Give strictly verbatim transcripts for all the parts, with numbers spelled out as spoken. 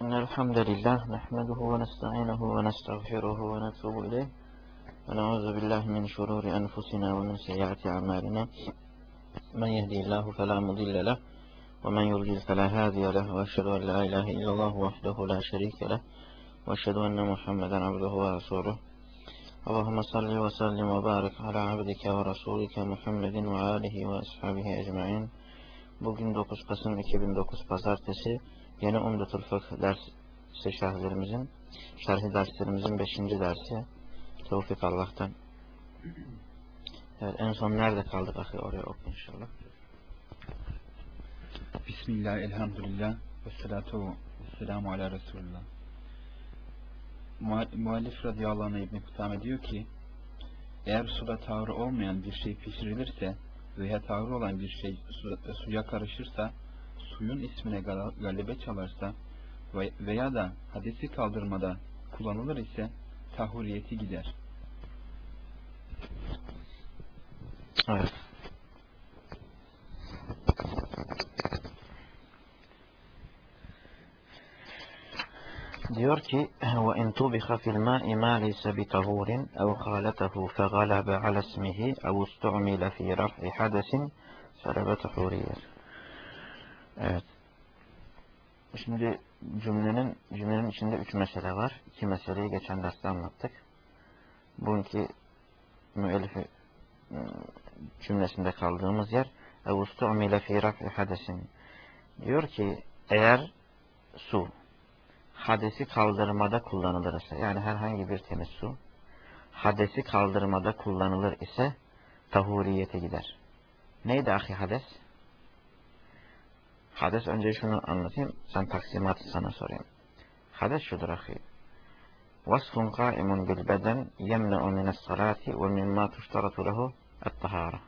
إن الحمد لله نحمده ونستعينه ونستغفره ونتوب إليه ونعوذ بالله من شرور أنفسنا ومن سيئات أعمالنا من يهدي الله فلا مضل له ومن يضلل فلا هادي له وأشهد أن لا إله إلا الله وحده لا شريك له وأشهد أن محمدا عبده ورسوله اللهم صل وسلم وبارك على عبدك ورسولك محمد وآله وأصحابه أجمعين. Bugün dokuz Kasım iki bin dokuz Pazartesi, yeni Umdatul Fıkh dersi şerhlerimizin, şerhi derslerimizin beşinci dersi. Tevfik Allah'tan. Evet, en son nerede kaldık ahi? Oraya oku inşallah. Bismillah, elhamdülillah, ve salatu ve selamu ala Resulullah. Muallif radıyallahu anh İbn-i Kutame diyor ki, eğer suda tavrı olmayan bir şey pişirilirse veya tavrı olan bir şey su, suya karışırsa, suyun ismine galibe çalarsa veya da hadesi kaldırmada kullanılır ise tahuriyeti gider. Evet. Diyor ki وَاِنْ تُبِخَ فِي الْمَاءِ مَا لَيْسَ بِطَهُورٍ اَوْ خَالَتَهُ فَغَلَبَ عَلَى اسْمِهِ اَوْ اسْتُعْمِلَ فِي رَفْعِ حَدَسٍ سَلَبَ تَحُورِيَّةٍ. Evet. Şimdi cümlenin cümlenin içinde üç mesele var. İki meseleyi geçen derste anlattık. Bugünkü müellifi cümlesinde kaldığımız yer اَوْ اسْتُعْمِلَ فِي رَفْعِ حَدَسٍ. Diyor ki eğer su hadesi kaldırmada kullanılırsa, yani herhangi bir temiz su hadesi kaldırmada kullanılır ise tahuriyete gider. Neydi ahi hades? Hades, önce şunu anlatayım, sen taksimatı sana sorayım. Hades şudur ahi. Vasfun kaimun bil beden yemne'u mines salati ve mimma tuştaratu lehu et-tahara.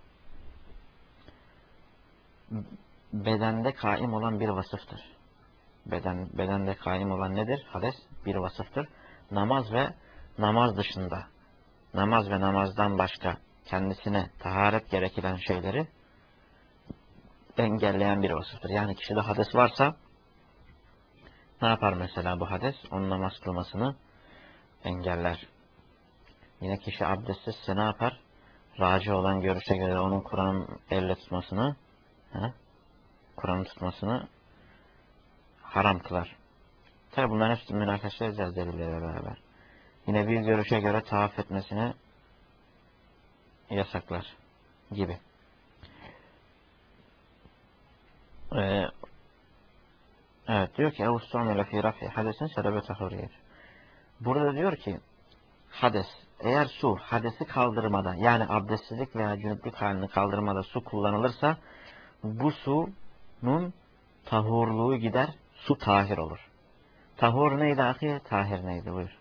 Bedende kaim olan bir vasıftır. Beden, bedende kaim olan nedir? Hades bir vasıftır. Namaz ve namaz dışında, namaz ve namazdan başka kendisine taharet gerekilen şeyleri engelleyen bir vasıftır. Yani kişide hades varsa ne yapar mesela bu hades? Onun namaz kılmasını engeller. Yine kişi abdestsizse ne yapar? Raci olan görüşe göre onun Kur'an'ı elle tutmasını, Kur'an'ı tutmasını haram kılar. Tabi bunların hepsini münakaşa edeceğiz delillerle beraber. Yine bir görüşe göre tavaf etmesini yasaklar gibi. Ee, evet diyor ki اَوْسْتُعْمِلَ فِي رَفْعِ حَدَسٍ سَلَبَ تَحُورِيَةٍ. Burada diyor ki hades, eğer su hadesi kaldırmada, yani abdestsizlik veya cünüplük halini kaldırmada su kullanılırsa bu sunun tahurluğu gider, su tahir olur. Tahur neydi ahi? Tahir neydi? Buyur.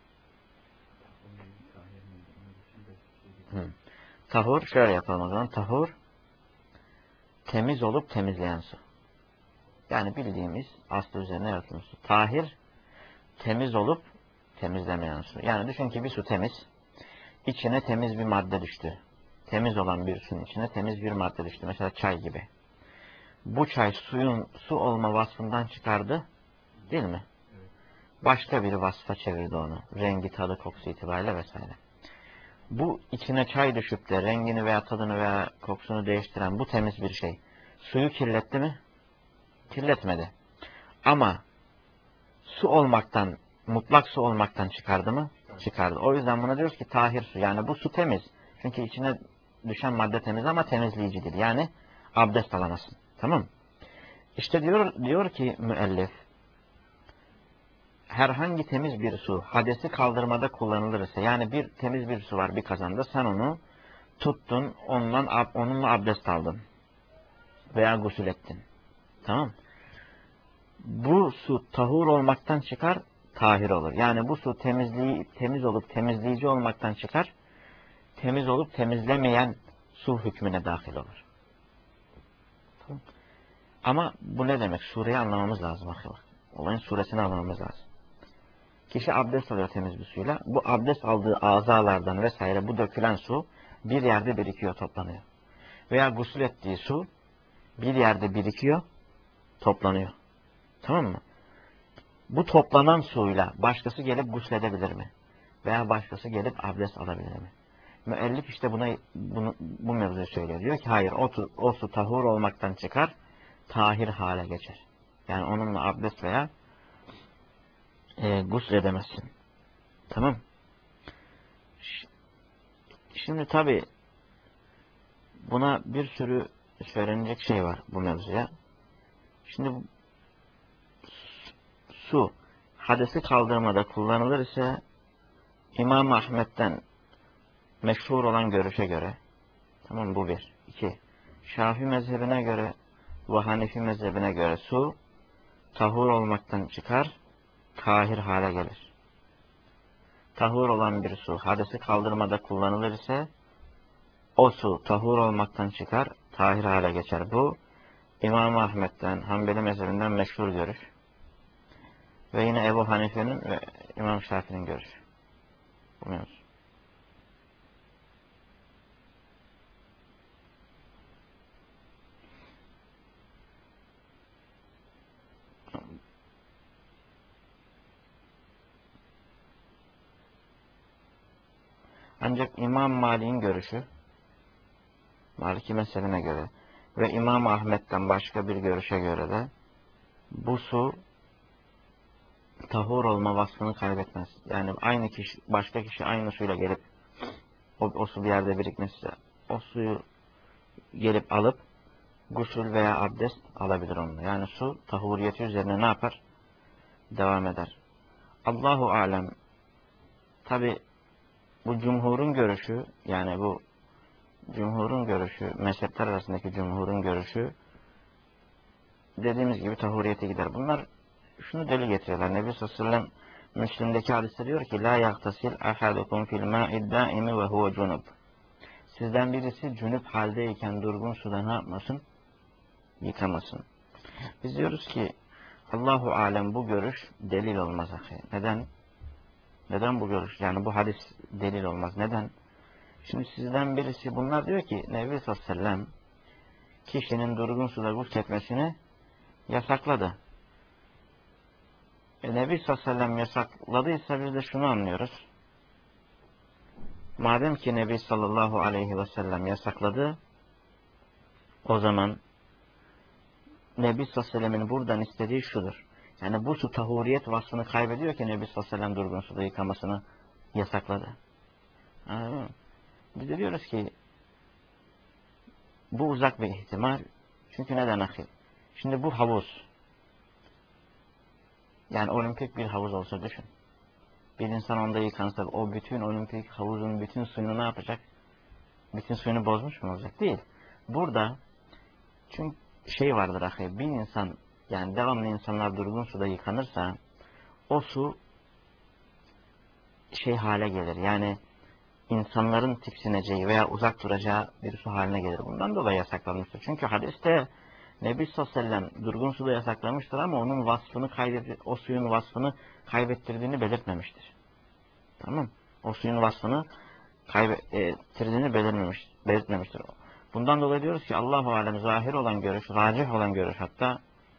Hı. Tahur şöyle yapalım o zaman. Tahur temiz olup temizleyen su. Yani bildiğimiz aslı üzerine yaratılmış su. Tahir temiz olup temizlemeyen su. Yani düşün ki bir su temiz, içine temiz bir madde düştü. Temiz olan bir suyun içine temiz bir madde düştü. Mesela çay gibi. Bu çay suyun su olma vasfından çıkardı, değil mi? Başka bir vasfa çevirdi onu. Rengi, tadı, kokusu itibariyle vesaire. Bu içine çay düşüp de rengini veya tadını veya kokusunu değiştiren bu temiz bir şey suyu kirletti mi? Kirletmedi. Ama su olmaktan, mutlak su olmaktan çıkardı mı? Çıkardı. O yüzden buna diyoruz ki tahir su. Yani bu su temiz. Çünkü içine düşen madde temiz ama temizleyicidir. Yani abdest alamazsın. Tamam. İşte diyor, diyor ki müellif, herhangi temiz bir su hadesi kaldırmada kullanılırsa, yani bir temiz bir su var bir kazanda, sen onu tuttun, ondan, onunla abdest aldın veya gusül ettin. Tamam. Bu su tahur olmaktan çıkar, tahir olur. Yani bu su temizliği, temiz olup temizleyici olmaktan çıkar, temiz olup temizlemeyen su hükmüne dahil olur. Tamam. Ama bu ne demek? Sureyi anlamamız lazım. Olayın suresini anlamamız lazım. Kişi abdest alıyor temiz bir suyla. Bu abdest aldığı azalardan vesaire bu dökülen su bir yerde birikiyor, toplanıyor. Veya gusül ettiği su bir yerde birikiyor, toplanıyor. Tamam mı? bu toplanan suyla başkası gelip gusledebilir mi? Veya başkası gelip abdest alabilir mi? Müellif işte buna bunu, bu mevzuyu söylüyor. Diyor ki hayır o, o su tahur olmaktan çıkar, tahir hale geçer. Yani onunla abdest veya e, gusledemezsin. Tamam. Şimdi tabi buna bir sürü söylenecek şey var bu mevzuya. Şimdi su hadesi kaldırmada kullanılır ise İmam Ahmet'ten meşhur olan görüşe göre, tamam, bu bir. İki, Şafii mezhebine göre ve Hanefi mezhebine göre su tahur olmaktan çıkar, tahir hale gelir. Tahur olan bir su hadesi kaldırmada kullanılır ise o su tahur olmaktan çıkar, tahir hale geçer. Bu İmam Ahmet'ten, Hanbeli mezhebinden meşhur görüş. Ve yine Ebu Hanife'nin ve İmam Şafii'nin görüşü. Bu mevzu. Ancak İmam Malik'in görüşü, Maliki mezhebine göre ve İmam Ahmet'ten başka bir görüşe göre de bu su tahur olma vasfını kaybetmez. Yani aynı kişi, başka kişi aynı suyla gelip o, o su bir yerde birikmişse o suyu gelip alıp gusül veya abdest alabilir onunla. Yani su tahuriyeti üzerine ne yapar? Devam eder. Allahu alem. Tabi bu cumhurun görüşü, yani bu cumhurun görüşü, mezhepler arasındaki cumhurun görüşü dediğimiz gibi tahuriyete gider. Bunlar şunu delil getiriyorlar. Nebi sallallahu aleyhi ve sellem Müslim'deki hadiste diyor ki la yaktasil ahadukum fil ma'id daimi ve huve cunub. Sizden birisi cünüp haldeyken durgun suda ne yapmasın? Yıkamasın. Biz diyoruz ki Allahu alem bu görüş delil olmaz. Neden? Neden bu görüş? Yani bu hadis delil olmaz. Neden? Şimdi sizden birisi, bunlar diyor ki Nebi sallallahu aleyhi ve sellem kişinin durgun suda gusletmesini yasakladı. E, Nebi sallallahu aleyhi ve sellem yasakladıysa biz de şunu anlıyoruz. Madem ki Nebi sallallahu aleyhi ve sellem yasakladı, o zaman Nebi sallallahu aleyhi ve sellemin buradan istediği şudur. Yani bu su tahuriyet vasfını kaybediyor ki Nebi sallallahu aleyhi ve sellem durgun suda yıkamasını yasakladı. Anladın mı? Biz de diyoruz ki bu uzak bir ihtimal. Çünkü neden ahi? Şimdi bu havuz, yani olimpik bir havuz olsa düşün. Bir insan onda yıkansa o bütün olimpik havuzun bütün suyunu ne yapacak? Bütün suyunu bozmuş mu olacak? Değil. Burada çünkü şey vardır ahi, bir insan, yani devamlı insanlar durgun suda yıkanırsa o su şey hale gelir. Yani insanların tiksineceği veya uzak duracağı bir su haline gelir. Bundan dolayı yasaklanmıştır. Çünkü hadiste Nebi sallallahu aleyhi ve sellem durgun suda yasaklamıştır ama onun vasfını kaybettir, o suyun vasfını kaybettirdiğini belirtmemiştir. Tamam? O suyun vasfını kaybettirdiğini belirtmemiş, belirtmemiştir. Bundan dolayı diyoruz ki Allahu alem zahir olan görüş, racih olan görüş, hatta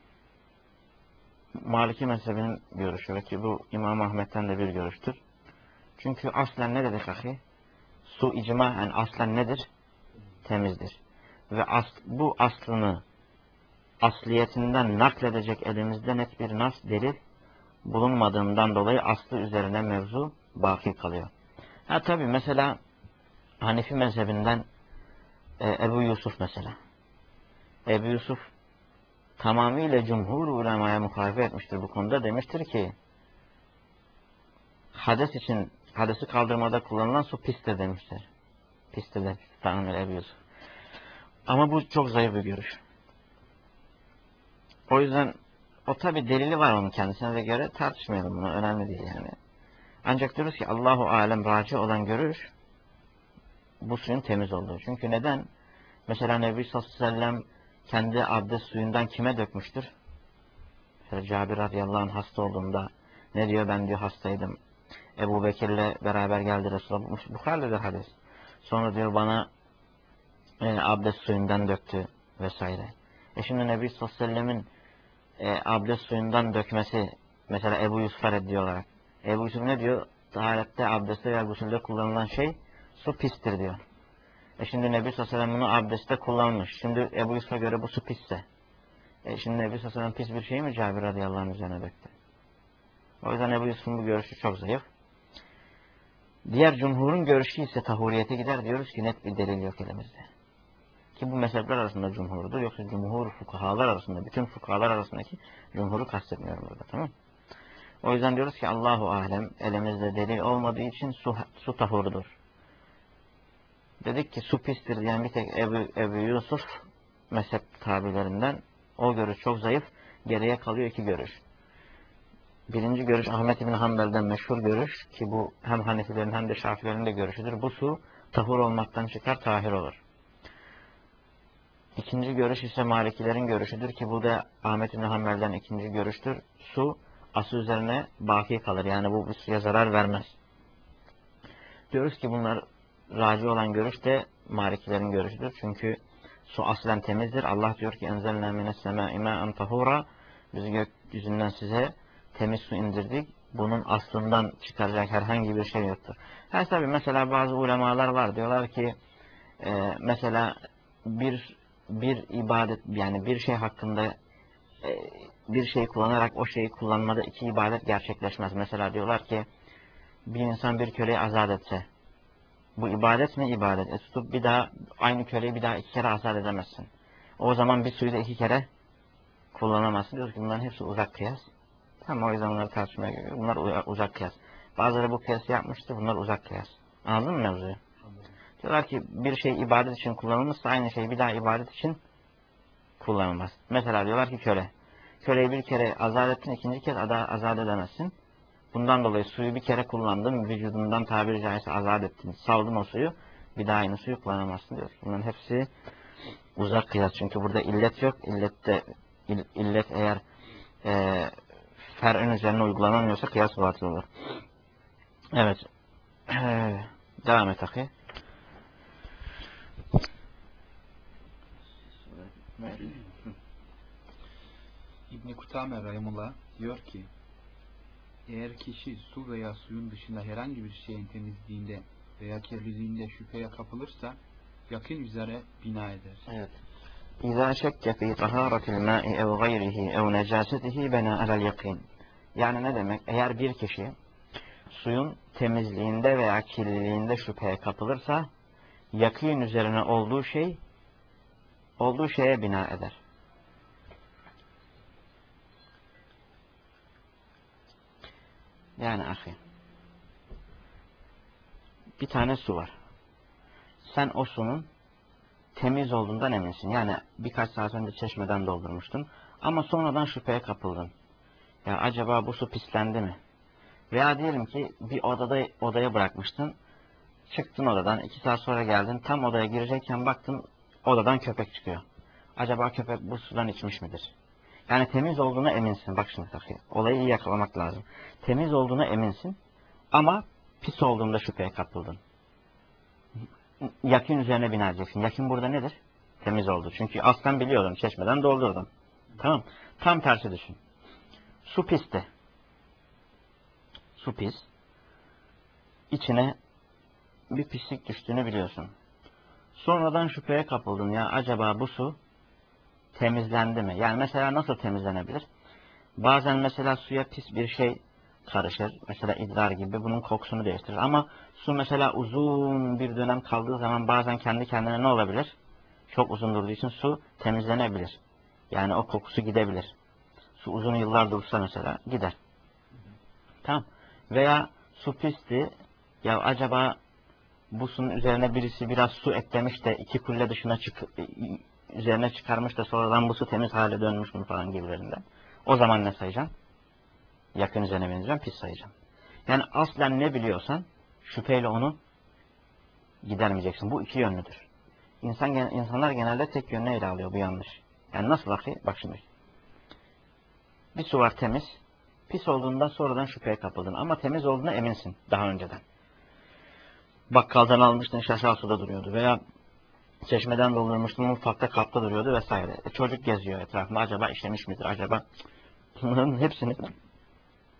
Maliki mezhebinin görüşü ve ki bu İmam Ahmet'ten de bir görüştür. Çünkü aslen ne dedik ahi? Su icmaen aslen nedir? Temizdir. Ve as, bu aslını asliyetinden nakledecek elimizde net bir nas, delil bulunmadığından dolayı aslı üzerine mevzu baki kalıyor. Ha tabi mesela Hanefi mezhebinden e, Ebu Yusuf mesela. Ebu Yusuf tamamıyla cumhur ulemaya muhalefet etmiştir bu konuda. Demiştir ki hades için, hadesi kaldırmada kullanılan su pistir demiştir. Pistir demiştir. Tanrım Ebu Yusuf. Ama bu çok zayıf bir görüş. O yüzden o tabi delili var onun kendisine de göre, tartışmayalım bunu. Önemli değil yani. Ancak diyoruz ki Allahu alem raci olan görüş bu suyun temiz olduğu. Çünkü neden? Mesela Nebi sallallahu aleyhi ve sellem kendi abdest suyundan kime dökmüştür? Mesela Cabir radıyallahu anh hasta olduğunda ne diyor? Ben diyor hastaydım. Ebu Bekir'le beraber geldi Resulullah. Bukhari'dir hadis. Sonra diyor bana e, abdest suyundan döktü vesaire. E şimdi Nebi sallallahu aleyhi ve sellemin e, abdest suyundan dökmesi Mesela Ebu Yusuf'a reddi olarak. Ebu Yusuf ne diyor? Taharette, abdestte ve gusülde kullanılan şey su pistir diyor. E şimdi Nebi sallallahu aleyhi ve sellem bunu abdestte kullanmış. Şimdi Ebu Yusuf'a göre bu su pisse. E şimdi Nebi sallallahu aleyhi ve sellem pis bir şey mi Cabir radıyallahu anh üzerine döktü? O yüzden Ebu Yusuf'un bu görüşü çok zayıf. Diğer cumhurun görüşü ise tahuriyete gider. Diyoruz ki net bir delil yok elimizde. Ki bu mezhepler arasında cumhurdur. Yoksa cumhur fukahalar arasında, bütün fukahalar arasındaki cumhuru kastetmiyorum burada, tamam mı? O yüzden diyoruz ki Allahu alem, elimizde delil olmadığı için su, su tahurdur. Dedik ki su pistir diyen bir tek Ebu, Ebu Yusuf mezhep tabilerinden, o görüş çok zayıf. Geriye kalıyor iki görüş. Birinci görüş Ahmet İbni Hanbel'den meşhur görüş ki bu hem Hanefilerin hem de Şafilerin de görüşüdür. Bu su tahur olmaktan çıkar, tahir olur. İkinci görüş ise Malikilerin görüşüdür ki bu da Ahmet İbni Hanbel'den ikinci görüştür. Su aslı üzerine baki kalır. Yani bu bir suya zarar vermez. Diyoruz ki bunlar raci olan görüş de Malikilerin görüşüdür. Çünkü su aslen temizdir. Allah diyor ki enzelna mines semâi mâen tahura. Biz gökyüzünden size temiz su indirdik. Bunun aslından çıkaracak herhangi bir şey yoktur. Her tabi mesela bazı ulemalar var. Diyorlar ki e, mesela bir bir ibadet yani bir şey hakkında e, bir şey kullanarak o şeyi kullanmada iki ibadet gerçekleşmez. Mesela diyorlar ki bir insan bir köleyi azat etse bu ibadet mi? İbadet. E tutup bir daha aynı köleyi bir daha iki kere azat edemezsin. O zaman bir suyu da iki kere kullanamazsın. Diyoruz ki bunların hepsi uzak kıyas. Tamam, o yüzden bunları tartışmaya geliyor. Bunlar uzak kıyas. Bazıları bu kıyası yapmıştı. Bunlar uzak kıyas. Anladın mı mevzuyu? Diyorlar ki bir şey ibadet için kullanılmışsa aynı şey bir daha ibadet için kullanılmaz. Mesela diyorlar ki köle. Köleyi bir kere azat ettin, ikinci kez azat edemezsin. Bundan dolayı suyu bir kere kullandın, vücudundan tabiri caizse azat ettin. Saldın o suyu, bir daha aynı suyu kullanamazsın diyor. Bunların hepsi uzak kıyas. Çünkü burada illet yok. İllette, ill, illet eğer e, fer'in üzerine uygulanamıyorsa kıyas batıl olur. Evet. Devam et akı. İbn-i Kutame Rahimullah diyor ki eğer kişi su veya suyun dışında herhangi bir şeyin temizliğinde veya kirliliğinde şüpheye kapılırsa yakın üzere bina eder. Evet. İzâ şekke fî tahâratil mâ'i ev gayrihi ev necâsetihi benâ alel yakîn. Yani ne demek? Eğer bir kişi suyun temizliğinde veya kirliliğinde şüpheye kapılırsa yakîn üzerine olduğu şey olduğu şeye bina eder. Yani ahi, bir tane su var. Sen o sunun temiz olduğundan eminsin. Yani birkaç saat önce çeşmeden doldurmuştun. Ama sonradan şüpheye kapıldın. Ya acaba bu su pislendi mi? Veya diyelim ki bir odada odaya bırakmıştın. Çıktın odadan. iki saat sonra geldin. Tam odaya girecekken baktın odadan köpek çıkıyor. Acaba köpek bu sudan içmiş midir? Yani temiz olduğuna eminsin. Bak şimdi takıyı. Olayı iyi yakalamak lazım. Temiz olduğuna eminsin. Ama pis olduğunda şüpheye kapıldın. Yakın üzerine bina edeceksin. Yakın burada nedir? Temiz oldu. Çünkü aslen biliyordum. Çeşmeden doldurdum. Tamam. Tam tersi düşün. Su pisti. Su pis. İçine bir pislik düştüğünü biliyorsun. Sonradan şüpheye kapıldın. Ya acaba bu su temizlendi mi? Yani mesela nasıl temizlenebilir? Bazen mesela suya pis bir şey karışır. Mesela idrar gibi bunun kokusunu değiştirir. Ama su mesela uzun bir dönem kaldığı zaman bazen kendi kendine ne olabilir? Çok uzun durduğu için su temizlenebilir. Yani o kokusu gidebilir. Su uzun yıllar dursa mesela gider. Tamam. Veya su pisti. Ya acaba bu suyun üzerine birisi biraz su eklemiş de iki kulle dışına çık üzerine çıkarmış da sonradan bu su temiz hale dönmüş mü falan gibilerinden. O zaman ne sayacaksın? Yakın üzerine bineceğim, pis sayacağım. Yani aslen ne biliyorsan şüpheyle onu gidermeyeceksin. Bu iki yönlüdür. İnsan, insanlar genelde tek yönlü ele alıyor. Bu yanlış. Yani nasıl akı? Bak şimdi. Bir su var temiz. Pis olduğunda sonradan şüpheye kapıldın. Ama temiz olduğuna eminsin daha önceden. Bakkaldan almıştın, şaşal suda duruyordu. Veya çeşmeden doldurmuştun, mutfakta kapta duruyordu vesaire. E, çocuk geziyor etrafında. Acaba işlemiş midir? Acaba bunların hepsini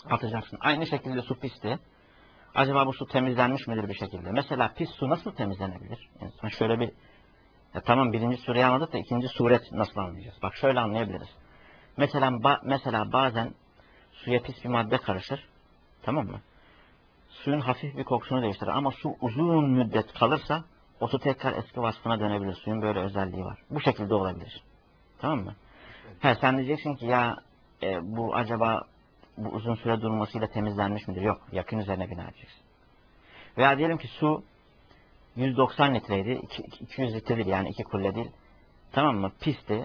Atacaksın. Aynı şekilde su pisti. Acaba bu su temizlenmiş midir bir şekilde? Mesela pis su nasıl temizlenebilir? İnsan şöyle bir, ya tamam birinci sureyi anladık da ikinci suret nasıl anlayacağız? Bak şöyle anlayabiliriz. Mesela, ba mesela bazen suya pis bir madde karışır. Tamam mı? Suyun hafif bir kokusunu değiştirir ama su uzun müddet kalırsa o su tekrar eski vasfına dönebilir. Suyun böyle özelliği var. Bu şekilde olabilir. Tamam mı? He, sen diyeceksin ki ya e, bu acaba bu uzun süre durmasıyla temizlenmiş midir? Yok. Yakın üzerine bina edeceksin. Veya diyelim ki su yüz doksan litreydi. iki yüz litre değil yani iki kulle değil. Tamam mı? Pisti.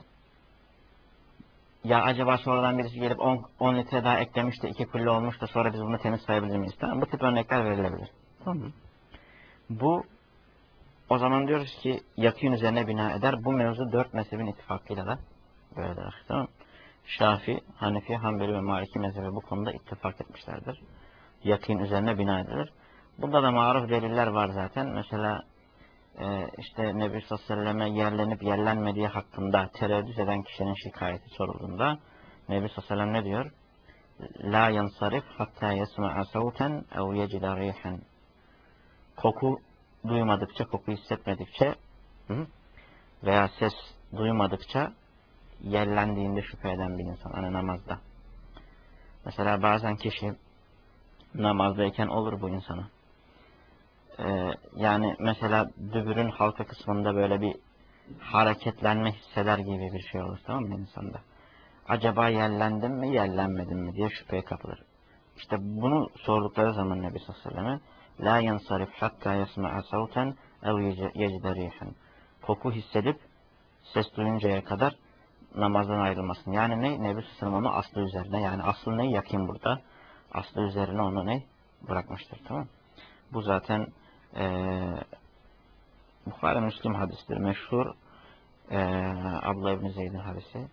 Ya acaba sonradan birisi gelip on litre daha eklemiş de iki kulle olmuş da sonra biz bunu temiz sayabilir miyiz? Tamam, bu tip örnekler verilebilir. Tamam. Bu o zaman diyoruz ki yakın üzerine bina eder. Bu mevzu dört mezhebin ittifakıyla da böyledir. Tamam. Şafii, Hanefi, Hanbeli ve Maliki mezhebi bu konuda ittifak etmişlerdir. Yakın üzerine bina edilir. Bunda da maruf deliller var zaten. Mesela e, işte Nebi sallallahu aleyhi ve selleme yerlenip yerlenmediği hakkında tereddüt eden kişinin şikayeti sorulduğunda Nebi sallallahu aleyhi ve sellem ne diyor? La yansarif hatta yesma'a savten ev yecida rihen. Koku duymadıkça, koku hissetmedikçe hı, veya ses duymadıkça yerlendiğinde şüphe eden bir insan. Hani namazda. Mesela bazen kişi namazdayken olur bu insana. Ee, yani mesela dübürün halka kısmında böyle bir hareketlenme hisseder gibi bir şey olur, tamam mı insanda? Acaba yerlendim mi, yerlenmedim mi diye şüpheye kapılır. İşte bunu sordukları zaman Nebi sallallahu aleyhi ve selleme la yansarif hatta yesma'a savten ev yecide rihen. Koku hissedip ses duyuncaya kadar namazdan ayrılmasın. Yani ne? Nebi sallallahu aleyhi ve sellem onu aslı üzerine, yani aslı ne? Yakın burada. Aslı üzerine onu ne? Bırakmıştır. Tamam. Bu zaten ee, Bukhari Müslim hadistir. Meşhur ee, Abdullah İbni Zeyd'in hadisi.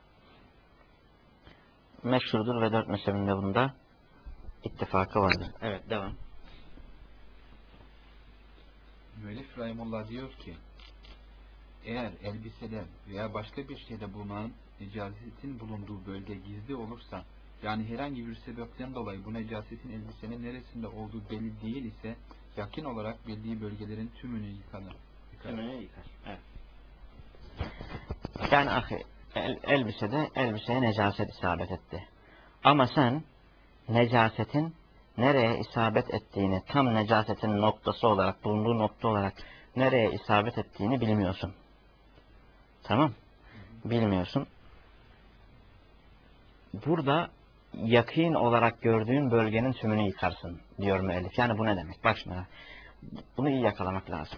Meşhurdur ve dört mezhebinde bunda ittifakı vardır. Evet, devam. Müellif Rahimullah diyor ki, eğer elbisede veya başka bir şeyde bulunan necasetin bulunduğu bölge gizli olursa, yani herhangi bir sebepten dolayı bu necasetin elbisenin neresinde olduğu belli değil ise, yakın olarak bildiği bölgelerin tümünü yıkar. Tümünü yıkar. Evet. Yani ahi, el, elbisede elbiseye necaset isabet etti. Ama sen necasetin nereye isabet ettiğini, tam necasetin noktası olarak, bulunduğu nokta olarak nereye isabet ettiğini bilmiyorsun. Tamam? Bilmiyorsun. Burada yakın olarak gördüğün bölgenin tümünü yıkarsın diyor müellif. Yani bu ne demek? Bak şimdi. Bunu iyi yakalamak lazım.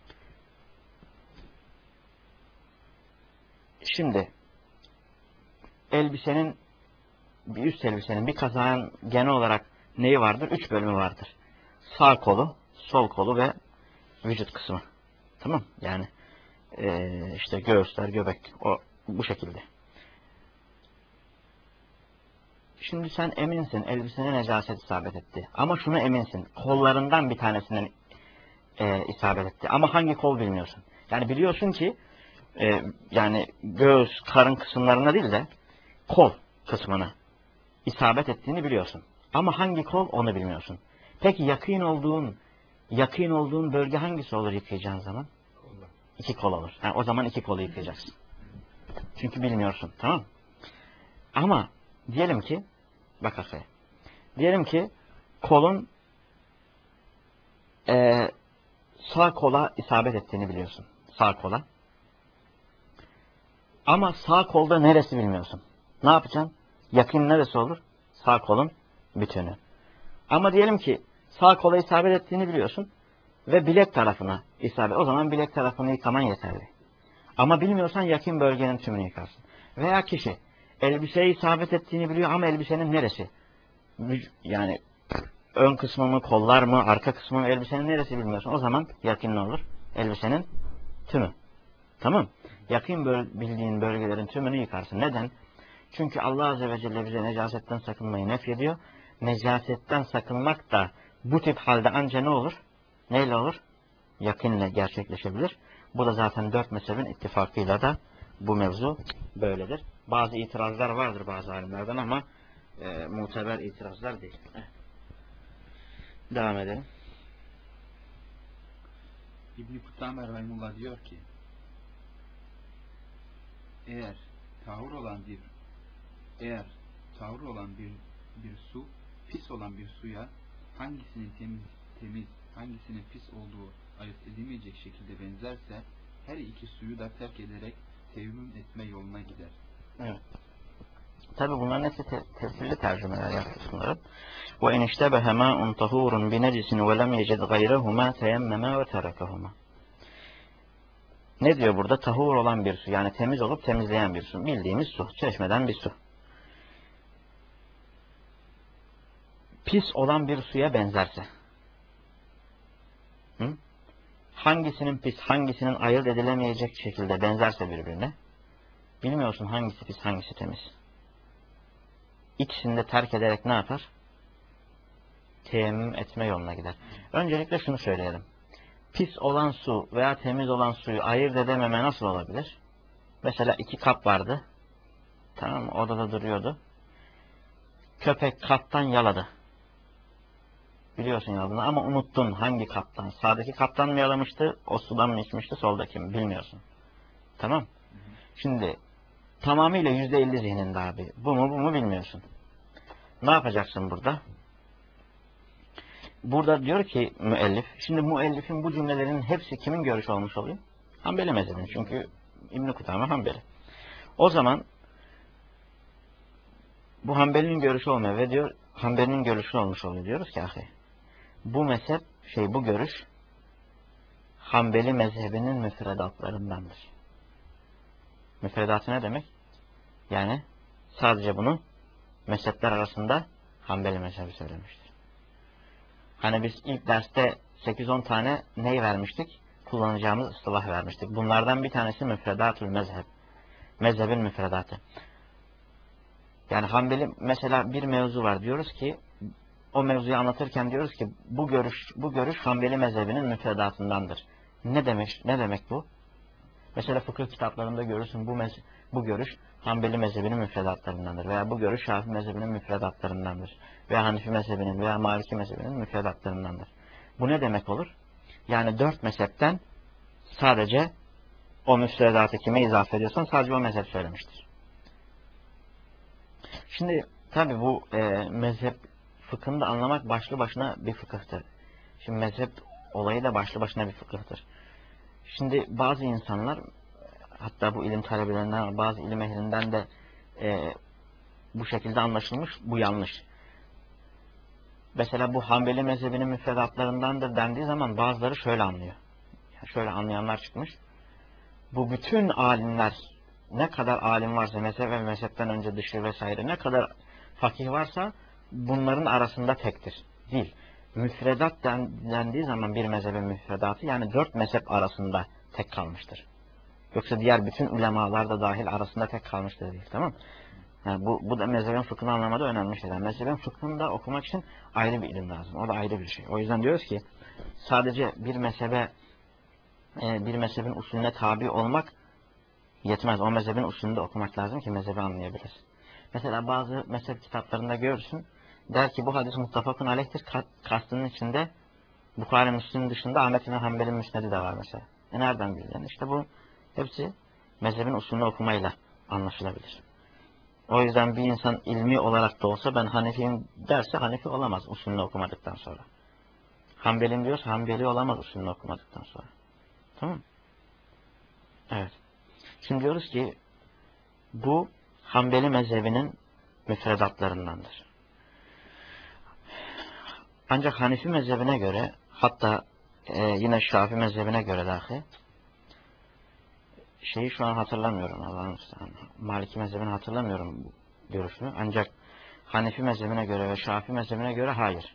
Şimdi elbisenin, bir üst elbisenin, bir kazağın genel olarak neyi vardır? Üç bölümü vardır. Sağ kolu, sol kolu ve vücut kısmı. Tamam? Yani ee, işte göğüsler, göbek, o bu şekilde. Şimdi sen eminsin elbisene necaset isabet etti. Ama şunu eminsin. Kollarından bir tanesinden e, isabet etti. Ama hangi kol bilmiyorsun. Yani biliyorsun ki e, yani göğüs, karın kısımlarına değil de kol kısmına isabet ettiğini biliyorsun. Ama hangi kol onu bilmiyorsun. Peki yakın olduğun yakın olduğun bölge hangisi olur yıkayacağın zaman? İki kol olur. Yani o zaman iki kolu yıkayacaksın. Çünkü bilmiyorsun. Tamam. Ama diyelim ki bak akaya. Diyelim ki kolun e, sağ kola isabet ettiğini biliyorsun. Sağ kola. Ama sağ kolda neresi bilmiyorsun. Ne yapacaksın? Yakın neresi olur? Sağ kolun bütünü. Ama diyelim ki sağ kola isabet ettiğini biliyorsun ve bilek tarafına isabet. O zaman bilek tarafını yıkaman yeterli. Ama bilmiyorsan yakın bölgenin tümünü yıkarsın. Veya kişi elbiseye isabet ettiğini biliyor ama elbisenin neresi? Yani ön kısmı mı, kollar mı, arka kısmı mı, elbisenin neresi bilmiyorsun. O zaman yakın ne olur? Elbisenin tümü. Tamam. Yakın böl bildiğin bölgelerin tümünü yıkarsın. Neden? Çünkü Allah Azze ve Celle bize necasetten sakınmayı nefyediyor. Necasetten sakınmak da bu tip halde anca ne olur? Neyle olur? Yakınla gerçekleşebilir. Bu da zaten dört mezhebin ittifakıyla da bu mevzu böyledir. Bazı itirazlar vardır bazı alimlerden ama e, muteber itirazlar değil. Devam edelim. İbn-i Kutame Rahimullah diyor ki, eğer tahur olan bir eğer tahur olan bir bir su pis olan bir suya hangisinin temiz temiz hangisinin pis olduğu ayırt edilmeyecek şekilde benzerse her iki suyu da terk ederek teyemmüm etme yoluna gider. Evet. Tabi bunların hepsi te tesirli tercümeler yaptık bunların. Ve in iştebehe ma'un tahurun bi necisin ve lem yecid gayrehuma teyemmeme ve terekehuma. Ne diyor burada? Tahur olan bir su. Yani temiz olup temizleyen bir su. Bildiğimiz su. Çeşmeden bir su. Pis olan bir suya benzerse. Hı? Hangisinin pis, hangisinin ayırt edilemeyecek şekilde benzerse birbirine. Bilmiyorsun hangisi pis, hangisi temiz. İkisini de terk ederek ne yapar? Teyemmüm etme yoluna gider. Öncelikle şunu söyleyelim. Pis olan su veya temiz olan suyu ayırt edememe nasıl olabilir? Mesela iki kap vardı. Tamam mı? Odada duruyordu. Köpek kaptan yaladı. Biliyorsun yaladığını ama unuttun hangi kaptan. Sağdaki kaptan mı yalamıştı, o sudan mı içmişti, soldaki mi? Bilmiyorsun. Tamam. Şimdi tamamıyla yüzde elli zihninde abi. Bu mu bu mu bilmiyorsun. Ne yapacaksın burada? Burada diyor ki müellif, şimdi müellifin bu cümlelerinin hepsi kimin görüşü olmuş oluyor? Hanbeli mezhebinin. Çünkü İbn-i Kutame Hanbeli. O zaman bu Hanbeli'nin görüşü olmuyor ve diyor Hanbeli'nin görüşü olmuş oluyor. Diyoruz ki ahi, bu mezhep, şey bu görüş Hanbeli mezhebinin müfredatlarındandır. Müfredatı ne demek? Yani sadece bunu mezhepler arasında Hanbeli mezhebi söylemiştir. Hani biz ilk derste sekiz on tane ney vermiştik? Kullanacağımız ıstılah vermiştik. Bunlardan bir tanesi müfredatül mezheb. Mezhebin müfredatı. Yani Hanbeli mesela bir mevzu var. Diyoruz ki o mevzuyu anlatırken diyoruz ki bu görüş bu görüş Hanbeli mezhebinin müfredatındandır. Ne demek ne demek bu? Mesela fıkıh kitaplarında görürsün bu mez bu görüş Hanbeli mezhebinin müfredatlarındandır veya bu görüş Şafii mezhebinin müfredatlarındandır veya Hanefi mezhebinin veya Maliki mezhebinin müfredatlarındandır. Bu ne demek olur? Yani dört mezhepten sadece o müfredatı kime izafe ediyorsan sadece o mezhep söylemiştir. Şimdi tabi bu e, mezhep fıkhını da anlamak başlı başına bir fıkıhtır. Şimdi mezhep olayı da başlı başına bir fıkıhtır. Şimdi bazı insanlar, hatta bu ilim talebelerinden, bazı ilim ehlinden de e, bu şekilde anlaşılmış, bu yanlış. Mesela bu Hanbeli mezhebinin müfredatlarındandır dendiği zaman bazıları şöyle anlıyor. Yani şöyle anlayanlar çıkmış. Bu bütün alimler, ne kadar alim varsa, mezhep ve mezhepten önce dışı vesaire, ne kadar fakih varsa bunların arasında tektir. Değil. Müfredat dendiği zaman bir mezhebin müfredatı, yani dört mezhep arasında tek kalmıştır. Yoksa diğer bütün ulemalar da dahil arasında tek kalmıştır değil. Tamam. Yani bu, bu da mezhebin fıkhını anlamada önemli şeyler. Mezhebin fıkhını da okumak için ayrı bir ilim lazım. O da ayrı bir şey. O yüzden diyoruz ki sadece bir mezhebe e, bir mezhebin usulüne tabi olmak yetmez. O mezhebin usulünü okumak lazım ki mezhebi anlayabiliriz. Mesela bazı mezhep kitaplarında görürsün. Der ki bu hadis muttafakun aleyhtir. Kastının içinde Bukhari Müslim dışında Ahmet bin Hanbel'in müsnedi de var mesela. E nereden bileceksin? İşte bu hepsi mezhebin usulünü okumayla anlaşılabilir. O yüzden bir insan ilmi olarak da olsa ben Hanefiyim derse Hanefi olamaz usulünü okumadıktan sonra. Hanbelim diyorsa Hanbeli olamaz usulünü okumadıktan sonra. Tamam. Evet. Şimdi diyoruz ki bu Hanbeli mezhebinin müfredatlarındandır. Ancak Hanefi mezhebine göre, hatta e, yine Şafii mezhebine göre dahi, şeyi şu an hatırlamıyorum Allah'ın üstüne. Maliki mezhebini hatırlamıyorum bu görüşünü. Ancak Hanefi mezhebine göre ve Şafii mezhebine göre hayır.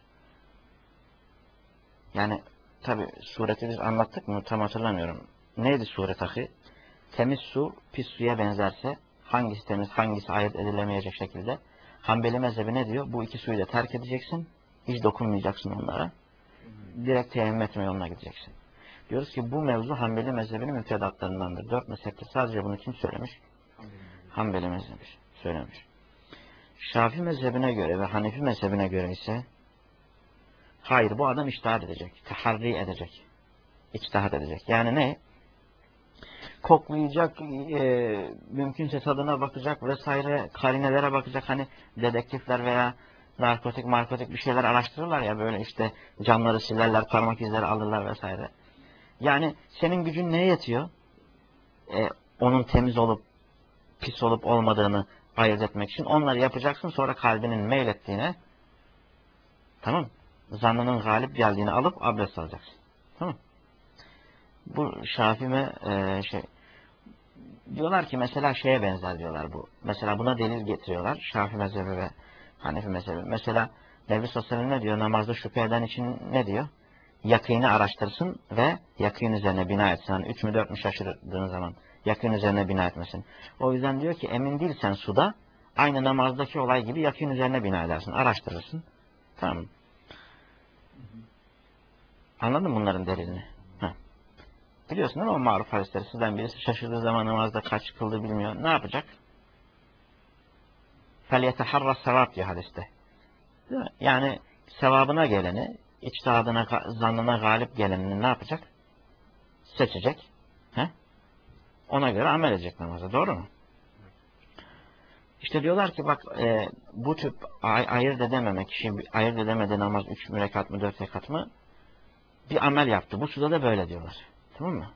Yani tabi sureti biz anlattık mı tam hatırlamıyorum. Neydi suret ahi? Temiz su pis suya benzerse hangisi temiz hangisi ayırt edilemeyecek şekilde. Hanbeli mezhebi ne diyor? Bu iki suyu da terk edeceksin. Hiç dokunmayacaksın onlara. Direkt teyemmüm etme yoluna gideceksin. Diyoruz ki bu mevzu Hanbeli mezhebinin müfredatlarındandır. Dört mezhepte sadece bunu kim söylemiş? Hanbeli mezhebi söylemiş. Şafii mezhebine göre ve Hanefi mezhebine göre ise hayır, bu adam içtihat edecek, taharri edecek, içtihat edecek. Yani ne? Koklayacak, e, mümkünse tadına bakacak vesaire, karinelere bakacak. Hani dedektifler veya narkotik, markotik bir şeyler araştırırlar ya, böyle işte camları silerler, parmak izleri alırlar vesaire. Yani senin gücün neye yetiyor? E, onun temiz olup pis olup olmadığını ayırt etmek için onları yapacaksın, sonra kalbinin meylettiğine, tamam, zannının galip geldiğini alıp abdest alacaksın. Tamam. Bu Şafime e, şey diyorlar ki mesela şeye benzer diyorlar bu. Mesela buna delil getiriyorlar. Şafii mezhebi ve Hanefi mezhebi. Mesela Nebi sallallahu aleyhi ve sellem ne diyor? Namazda şüphe eden için ne diyor? Yakini araştırsın ve yakın üzerine bina etsin. Yani üç mü dört mü şaşırdığın zaman yakın üzerine bina etmesin. O yüzden diyor ki emin değilsen suda aynı namazdaki olay gibi yakın üzerine bina edersin. Araştırırsın. Tamam mı? Anladın mı bunların delilini? Heh. Biliyorsun değil mi o maruf hadisleri? Sizden birisi şaşırdığı zaman namazda kaç kıldı bilmiyor. Ne yapacak? فَلْيَتَحَرَّ sevap diyor hadiste. Yani sevabına geleni, içtihadına, zannına galip gelenini ne yapacak? Seçecek. He? Ona göre amel edecek namaza. Doğru mu? İşte diyorlar ki bak e, bu tip ay ayırt edememek, kişi ayırt edemedi namaz üç rekat mı dört rekat mı bir amel yaptı. Bu suda da böyle diyorlar. Tamam mı?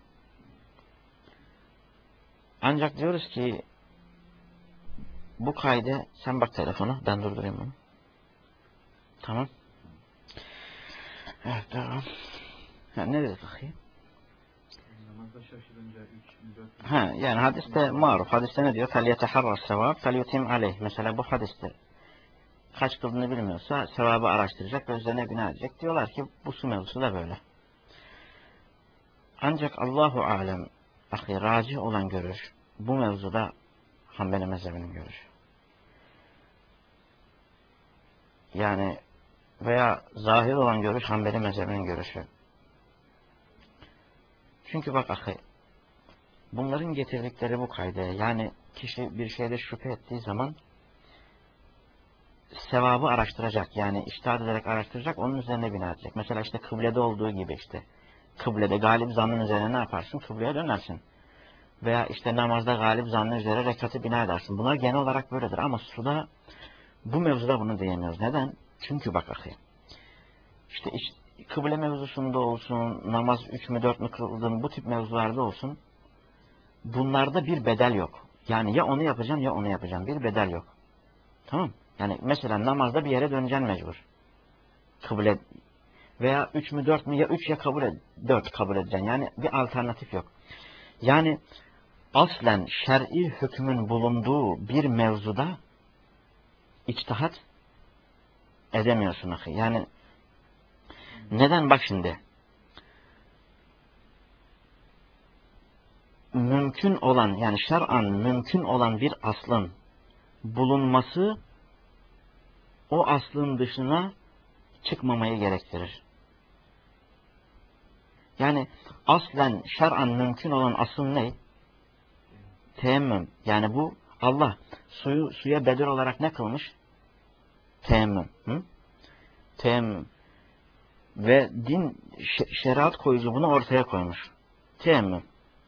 Ancak diyoruz ki bu kaydı, sen bak telefona, ben durdurayım bunu. Tamam. Evet, tamam. Ha, ne dedik bakayım? Namazda şaşırınca üç dört Ha, yani hadiste maruf. Hadiste ne diyor? فَلْيَتَحَرَّ sevap فَلْيُتِمْ عَلَيْهِ. Mesela bu hadiste kaç kıldığını bilmiyorsa sevabı araştıracak ve üzerine bina edecek. Diyorlar ki bu su mevzusu da böyle. Ancak Allahu alem, ahi, racih olan görüş bu mevzuda Hanbeli mezhebinin görüşü. Yani veya zahir olan görüş Hanbeli mezhebinin görüşü. Çünkü bak ahi, bunların getirdikleri bu kaydı, yani kişi bir şeyde şüphe ettiği zaman sevabı araştıracak, yani içtihat ederek araştıracak, onun üzerine bina edecek. Mesela işte kıblede olduğu gibi işte. Kıblede galip zannın üzerine ne yaparsın? Kıbleye dönersin. Veya işte namazda galip zannı üzere rekatı bina edersin. Bunlar genel olarak böyledir ama suda bu mevzuda bunu diyemiyoruz. Neden? Çünkü bak ahi, işte, işte kıble mevzusunda olsun, namaz üç mü dört mü kıldın, bu tip mevzularda olsun, bunlarda bir bedel yok. Yani ya onu yapacaksın ya onu yapacaksın. Bir bedel yok. Tamam. Yani mesela namazda bir yere döneceksin mecbur. Kıble veya üç mü dört mü, ya üç ya kabul et, dört kabul edeceksin. Yani bir alternatif yok. Yani aslen şer'i hükmün bulunduğu bir mevzuda içtihat edemiyorsun ahi. Yani neden? Bak şimdi. Mümkün olan, yani şer'an mümkün olan bir aslın bulunması o aslın dışına çıkmamayı gerektirir. Yani aslen şer'an mümkün olan asıl ne? Teyemmüm. Yani bu Allah suyu suya bedel olarak ne kılmış? Teyemmüm. Hı? Teyemmüm. Ve din şeriat koyucu bunu ortaya koymuş. Teyemmüm.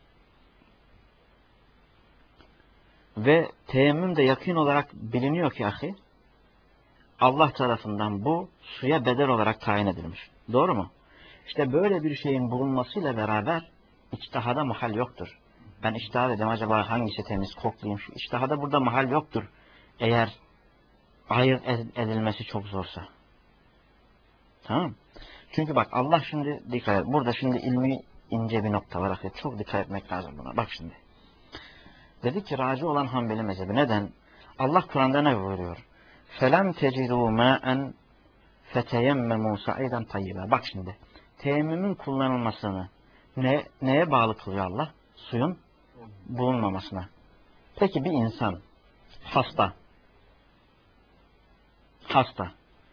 Ve teyemmüm de yakın olarak biliniyor ki ahi, Allah tarafından bu suya bedel olarak tayin edilmiş. Doğru mu? İşte böyle bir şeyin bulunmasıyla beraber içtihada mahal yoktur. Ben içtihad edeyim, acaba hangisi temiz, koklayayım şu. İçtihada burada mahal yoktur. Eğer ayırt edilmesi çok zorsa. Tamam. Çünkü bak Allah şimdi dikkat et. Burada şimdi ilmi ince bir nokta var. Çok dikkat etmek lazım buna. Bak şimdi. Dedi ki racih olan Hanbeli mezhebi. Neden? Allah Kur'an'da ne buyuruyor? فَلَمْ تَجِدُوا مَاءً فَتَيَمَّمُوا سَعِيدًا طَيِّبًا. Bak şimdi. Teyemmümün kullanılmasını ne, neye bağlı kılıyor Allah? Suyun bulunmamasına. Peki bir insan hasta. Hasta.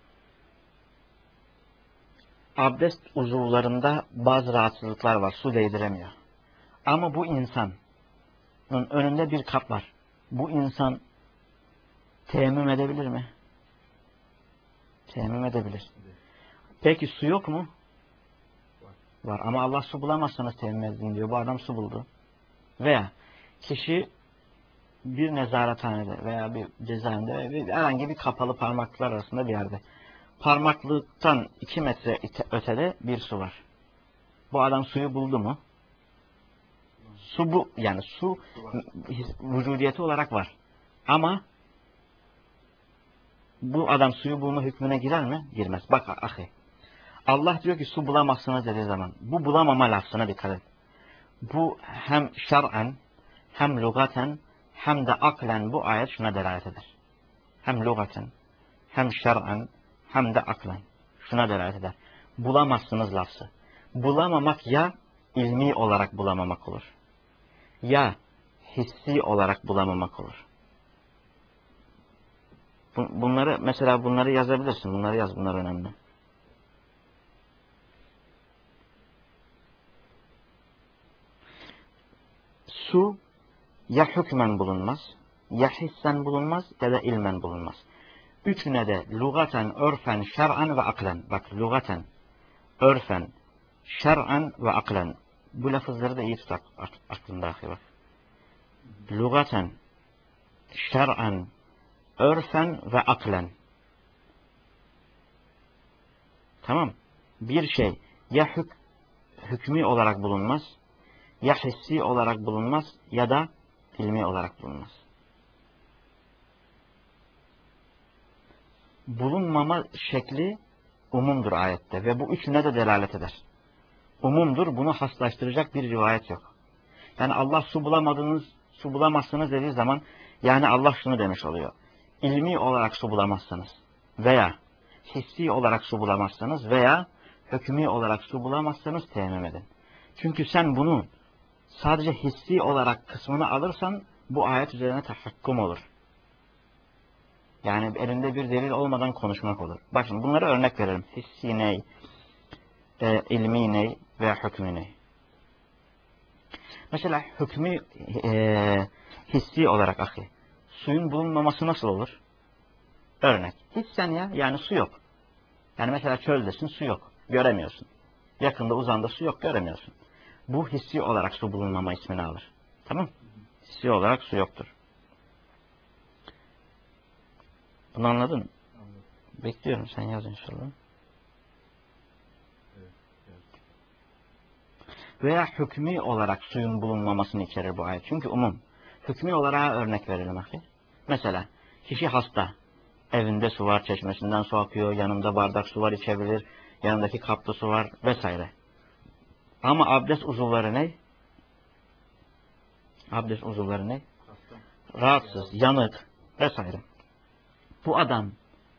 Abdest uzuvlarında bazı rahatsızlıklar var. Su değdiremiyor. Ama bu insanın önünde bir kap var. Bu insan Teyemmüm edebilir mi? Teyemmüm edebilir. Peki su yok mu? Var. Ama Allah su bulamazsanız teyemmüm edin diyor. Bu adam su buldu. Veya kişi bir nezarethanede veya bir cezaevinde veya herhangi bir kapalı parmaklıklar arasında bir yerde. Parmaklıktan iki metre ötede bir su var. Bu adam suyu buldu mu? Su bu, yani su vücudiyeti olarak var. Ama bu adam suyu bulma hükmüne girer mi? Girmez. Bak ahi. Allah diyor ki su bulamazsınız dediği zaman. Bu bulamama lafzına dikkat et. Bu hem şer'en, hem lugaten, hem de aklen bu ayet şuna delalet eder. Hem lugaten, hem şer'en, hem de aklen. Şuna delalet eder. Bulamazsınız lafzı. Bulamamak ya ilmi olarak bulamamak olur. Ya hissi olarak bulamamak olur. Bunları mesela bunları yazabilirsin. Bunları yaz. Bunlar önemli. Su ya hükmen bulunmaz, ya hissen bulunmaz ya da ilmen bulunmaz. Üçüne de lugaten, örfen, şer'an ve aklen. Bak lugaten, örfen, şer'an ve aklen. Bu lafızları da iyi tut aklında ahi bak. Lugaten, şer'an, örfen ve aklen. Tamam. Bir şey ya hük hükmü olarak bulunmaz, ya hissi olarak bulunmaz ya da ilmi olarak bulunmaz. Bulunmama şekli umumdur ayette ve bu üçüne de delalet eder. Umumdur, bunu haslaştıracak bir rivayet yok. Yani Allah su bulamadınız, su bulamazsınız dediği zaman yani Allah şunu demiş oluyor. İlmi olarak su bulamazsınız veya hissi olarak su bulamazsınız veya hükmü olarak su bulamazsanız teyemmüm edin. Çünkü sen bunu sadece hissi olarak kısmını alırsan bu ayet üzerine tahakkum olur. Yani elinde bir delil olmadan konuşmak olur. Bak şimdi bunları örnek verelim. Hissi ney, e, ilmi ney veya hükmü ney. Mesela hükmü e, hissi olarak ahi. Suyun bulunmaması nasıl olur? Örnek. Hissen ya yani su yok. Yani mesela çöldesin su yok. Göremiyorsun. Yakında uzanda su yok göremiyorsun. Bu hissi olarak su bulunmama ismini alır. Tamam? Hissi olarak su yoktur. Bunu anladın mı? Anladım. Bekliyorum sen yaz inşallah. Evet, evet. Veya hükmü olarak suyun bulunmamasını içerir bu ayet. Çünkü umum. Hükmü olarak örnek verelim ahi. Mesela kişi hasta. Evinde su var, çeşmesinden su akıyor, yanında bardak su var içebilir, yanındaki kapta su var vesaire. Ama abdest uzuvları ne? Abdest uzuvları ne? Rahatsız, yanık vesaire. Bu adam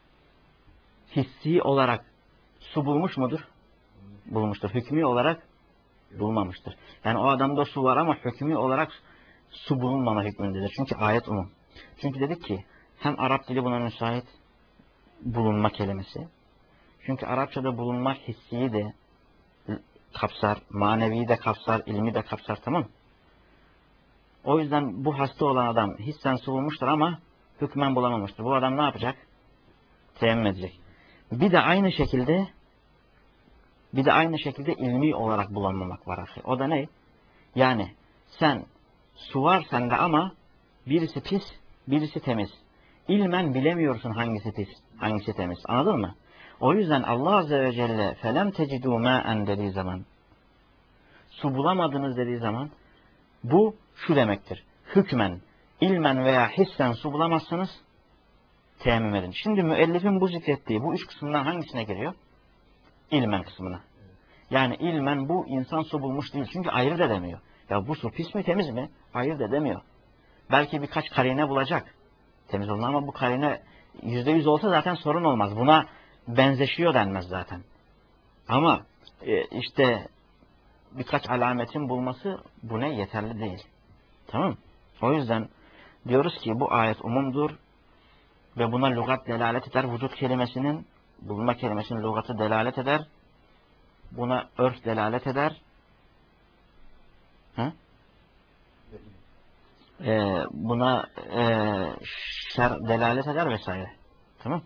hissi olarak su bulmuş mudur? Bulmuştur. Hükmü olarak bulmamıştır. Yani o adamda su var ama hükmü olarak su bulunmama hükmündedir. Çünkü ayet umum. Çünkü dedik ki hem Arap dili buna müsait bulunma kelimesi. Çünkü Arapçada bulunma hissiyi de kapsar, maneviyi de kapsar, ilmi de kapsar, tamam mı? O yüzden bu hasta olan adam hissen su bulmuştur ama hükmen bulamamıştır. Bu adam ne yapacak? Teyemmüm edecek. Bir de aynı şekilde bir de aynı şekilde ilmi olarak bulanmamak var. O da ne? Yani sen su var sende ama birisi pis, birisi temiz. İlmen bilemiyorsun hangisi pis, hangisi temiz. Anladın mı? O yüzden Allah Azze ve Celle felem tecidû mâen dediği zaman, su bulamadınız dediği zaman bu şu demektir. Hükmen, ilmen veya hissen su bulamazsanız teyemmüm edin. Şimdi müellifin bu zikrettiği bu üç kısımdan hangisine giriyor? İlmen kısmına. Yani ilmen bu insan su bulmuş değil. Çünkü ayırt edemiyor. Ya bu su pis mi temiz mi? Ayırt edemiyor. Belki birkaç karine bulacak. Temiz olan ama bu karine yüzde yüz olsa zaten sorun olmaz. Buna benzeşiyor denmez zaten. Ama e, işte birkaç alametin bulması bu ne? Yeterli değil. Tamam mı? O yüzden diyoruz ki bu ayet umumdur ve buna lügat delalet eder. Vücut kelimesinin, bulunma kelimesinin lügatı delalet eder. Buna örf delalet eder. Ha? e, buna e, şer delalet eder vesaire. Tamam.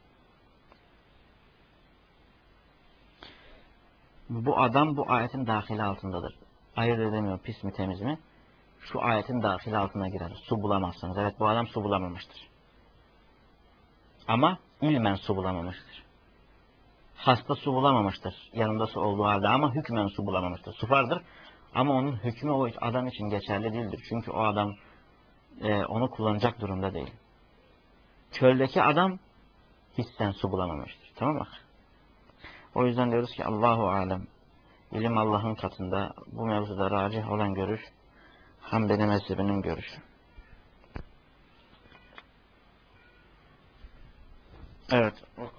Bu adam bu ayetin dahili altındadır. Ayırt edemiyor pis mi temiz mi? Şu ayetin dahili altına girer. Su bulamazsınız. Evet, bu adam su bulamamıştır. Ama ilmen su bulamamıştır. Hasta su bulamamıştır. Yanında su olduğu halde ama hükmen su bulamamıştır. Su vardır ama onun hükmü o adam için geçerli değildir. Çünkü o adam e, onu kullanacak durumda değil. Çöldeki adam hissen su bulamamıştır. Tamam mı? O yüzden diyoruz ki Allahu alem. İlim Allah'ın katında. Bu mevzuda racih olan görüş Hanbeli mezhebinin görüşü. Evet.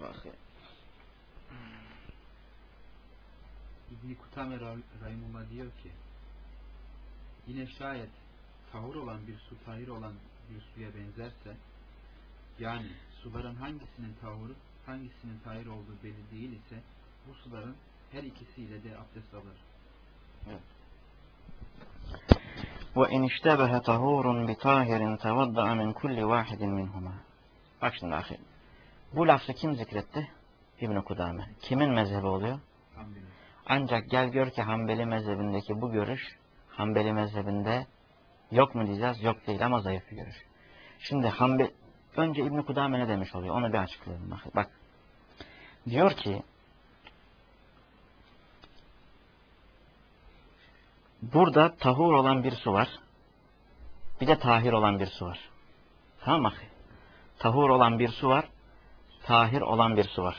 İbn-i Kutame Rahimullah diyor ki, yine şayet tahur olan bir su tahir olan bir suya benzerse, yani suların hangisinin tahuru hangisinin tahir olduğu belli değil ise, bu suların her ikisiyle de abdest alır. Evet. وَاِنْ اِشْتَبَهَ طَهُورٌ بِطَاهِرٍ تَوَضَّعَ مِنْ كُلِّ وَاحِدٍ مِنْهُمَا. Bak şimdi ahi. Bu lafzı kim zikretti? İbn-i Kudame. Kimin mezhebi oluyor? Hanbeli. Ancak gel gör ki Hanbeli mezhebindeki bu görüş Hanbeli mezhebinde yok mu diyeceğiz? Yok değil ama zayıf bir görüş. Şimdi Hanbeli, önce İbn-i Kudame ne demiş oluyor? Onu bir açıklayalım. Bak, bak. Diyor ki burada tahur olan bir su var. Bir de tahir olan bir su var. Tamam mı? Tahur olan bir su var. Tahir olan bir su var.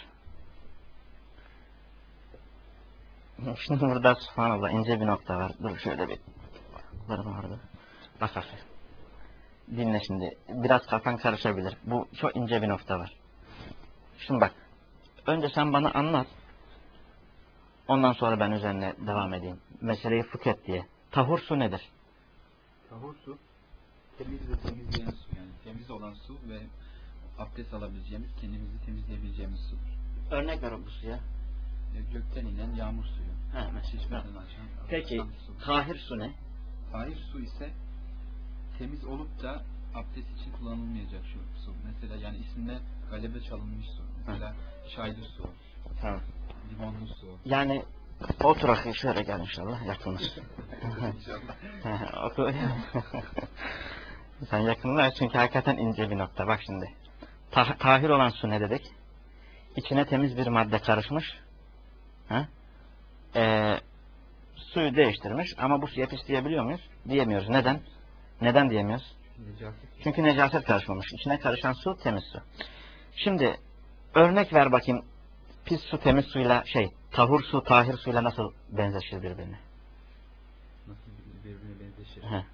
Şimdi burada subhanallah ince bir nokta var. Dur şöyle bir. Vardı. Bak bak. Dinle şimdi. Biraz kafan karışabilir. Bu çok ince bir nokta var. Şimdi bak. Önce sen bana anlat. Ondan sonra ben üzerine devam edeyim. Meseleyi fıkhet diye. Tahur su nedir? Tahur su, temiz ve temizleyen su, yani temiz olan su ve abdest alabileceğimiz, kendimizi temizleyebileceğimiz su. Örnek ver o bu suya. E, gökten inen yağmur suyu. Ha, mesela. Çeşmeden açan. Peki su. tahir su ne? Tahir su ise temiz olup da abdest için kullanılmayacak şu su. Mesela yani isminde galebe çalınmış su. Mesela ha. Çaylı su. Tamam. Limonlu su. Yani otur akı şöyle gel inşallah yakınız. İnşallah. Sen yakınlar çünkü hakikaten ince bir nokta. Bak şimdi. Ta tahir olan su ne dedik? İçine temiz bir madde karışmış. Ha? Ee, suyu değiştirmiş ama bu suya pis diyebiliyor muyuz? Diyemiyoruz. Neden? Neden diyemiyoruz? Necaset. Çünkü necaset karışmamış. İçine karışan su temiz su. Şimdi örnek ver bakayım. Pis su temiz suyla şey, tahur su tahir suyla nasıl benzeşir birbirine? Nasıl birbirine benzeşir? He.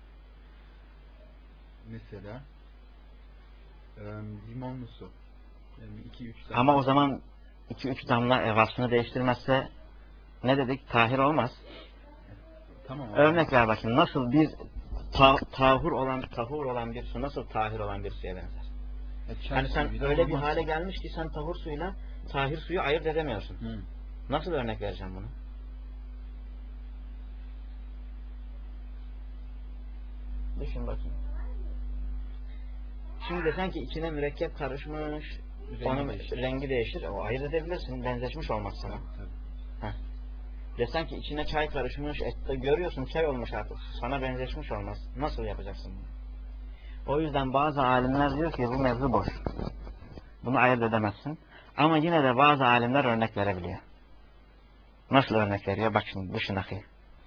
Mesela e, limonlu su. Yani iki üç damla. Ama o zaman iki üç damla e, vasfını değiştirmezse ne dedik? Tahir olmaz. Tamam. Örnek ver bakayım. Nasıl bir ta tahur olan tahur olan bir su nasıl tahir olan bir suya benzer? E, Yani sen öyle bir hale su. gelmiş ki sen tahur suyla tahir suyu ayırt edemiyorsun. Hı. Nasıl örnek vereceğim bunu? Düşün bakayım. Şimdi desen ki içine mürekkep karışmış, Rengi onun değişir. rengi değişir. O ayırt edebilirsin. Benzeşmiş olmaz sana. Tabii. Desen ki içine çay karışmış, ette görüyorsun çay olmuş artık. Sana benzeşmiş olmaz. Nasıl yapacaksın bunu? O yüzden bazı alimler diyor ki bu mevzu boş. Bunu ayırt edemezsin. Ama yine de bazı alimler örnek verebiliyor. Nasıl örnek veriyor? Bak şimdi düşün akıyı.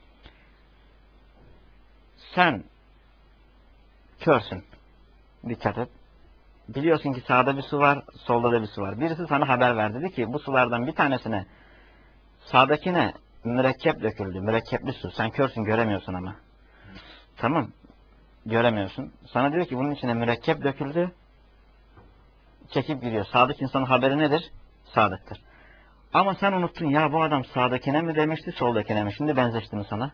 Sen körsün. Dikkat et. Biliyorsun ki sağda bir su var, solda da bir su var. Birisi sana haber verdi. Dedi ki bu sulardan bir tanesine sağdakine mürekkep döküldü. Mürekkepli su. Sen körsün, göremiyorsun ama. Tamam. Göremiyorsun. Sana diyor ki bunun içine mürekkep döküldü. Çekip giriyor. Sadık insanın haberi nedir? Sadıktır. Ama sen unuttun ya bu adam sağdakine mi demişti, soldakine mi? Şimdi benzeşti mi sana?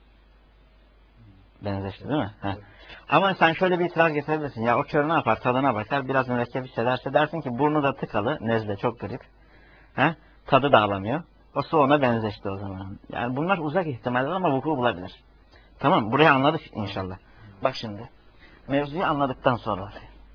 Benzeşti değil mi? Heh. Ama sen şöyle bir itiraz getirebilirsin. Ya o kör ne yapar? Tadına bakar. Biraz mürekkep hissederse dersin ki burnu da tıkalı. Nezle çok grip. Heh. Tadı da alamıyor. O su ona benzeşti o zaman. Yani bunlar uzak ihtimaller ama vuku bulabilir. Tamam. Burayı anladık inşallah. Bak şimdi. mevzuyu anladıktan sonra.